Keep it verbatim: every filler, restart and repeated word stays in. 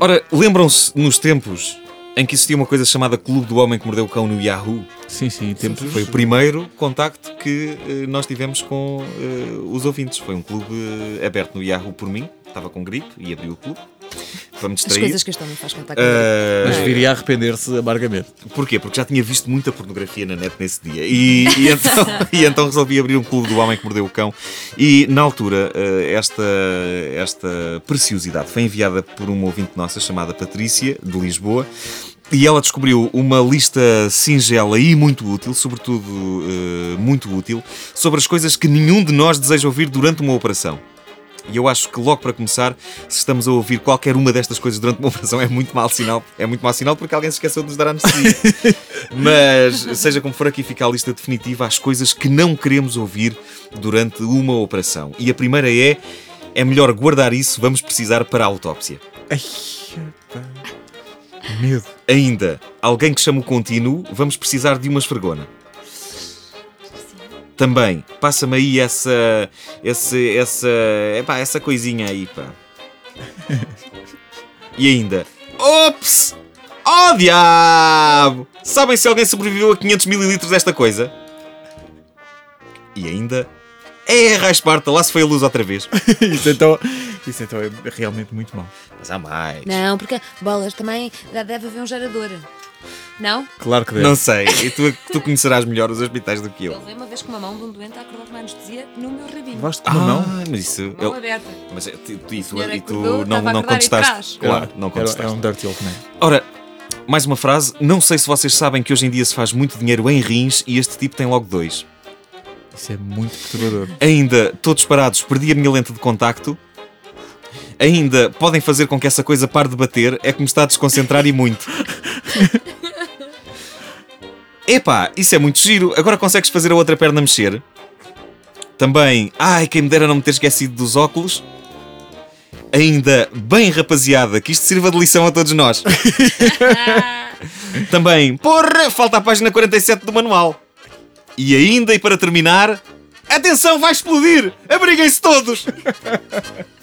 Ora, lembram-se nos tempos em que existia uma coisa chamada Clube do Homem que Mordeu o Cão no Yahoo? Sim, sim, tempos. Foi o primeiro contacto que uh, nós tivemos com uh, os ouvintes. Foi um clube uh, aberto no Yahoo por mim. Estava com gripe e abri o clube. Para me As distrair. coisas que este homem faz contar com Uh, Mas viria a arrepender-se amargamente. Porquê? Porque já tinha visto muita pornografia na net nesse dia. E, e, então, e então resolvi abrir um clube do Homem que Mordeu o Cão. E na altura, uh, esta, esta preciosidade foi enviada por uma ouvinte nossa chamada Patrícia, de Lisboa. E ela descobriu uma lista singela e muito útil, sobretudo uh, muito útil, sobre as coisas que nenhum de nós deseja ouvir durante uma operação. E eu acho que logo para começar, se estamos a ouvir qualquer uma destas coisas durante uma operação, é muito mau sinal. É muito mau sinal porque alguém se esqueceu de nos dar anestesia. Mas, seja como for, aqui fica a lista definitiva às coisas que não queremos ouvir durante uma operação. E a primeira é, é melhor guardar isso, vamos precisar para a autópsia. Ai, pá. Medo. Ainda, alguém que chama o contínuo, vamos precisar de uma esfregona. Também, passa-me aí essa, esse, essa, epá, essa coisinha aí, pá. E ainda, ops! Oh, diabo! Sabem se alguém sobreviveu a quinhentos mililitros desta coisa? E ainda, é, rasparta, lá se foi a luz outra vez. Isso então, isso então é realmente muito mau. Mas há mais. Não, porque bolas também já deve haver um gerador. Não? Claro que deve. Não sei, e tu, tu conhecerás melhor os hospitais do que eu. Ele veio uma vez com uma mão de um doente a acordar de uma anestesia no meu rabinho. Levaste com uma mão? Ah, mas isso... Mão eu- aberta. Mas é, tu, tu- isso, senhora e tu acordou, não, estava a não acordar em contestaste. trás. Claro, não Era- contestaste. É um dirty old man. Ora, mais uma frase. Não sei se vocês sabem que hoje em dia se faz muito dinheiro em rins e este tipo tem logo dois. Isso é muito perturbador. Ainda, todos parados, perdi a minha lente de contacto. Ainda, podem fazer com que essa coisa pare de bater. É que me está a desconcentrar e muito. Epá, isso é muito giro. Agora consegues fazer a outra perna mexer? Também, ai, quem me dera não me ter esquecido dos óculos. Ainda, bem rapaziada, que isto sirva de lição a todos nós. Também, porra, falta a página quarenta e sete do manual. E ainda, e para terminar, atenção, vai explodir! Abriguem-se todos!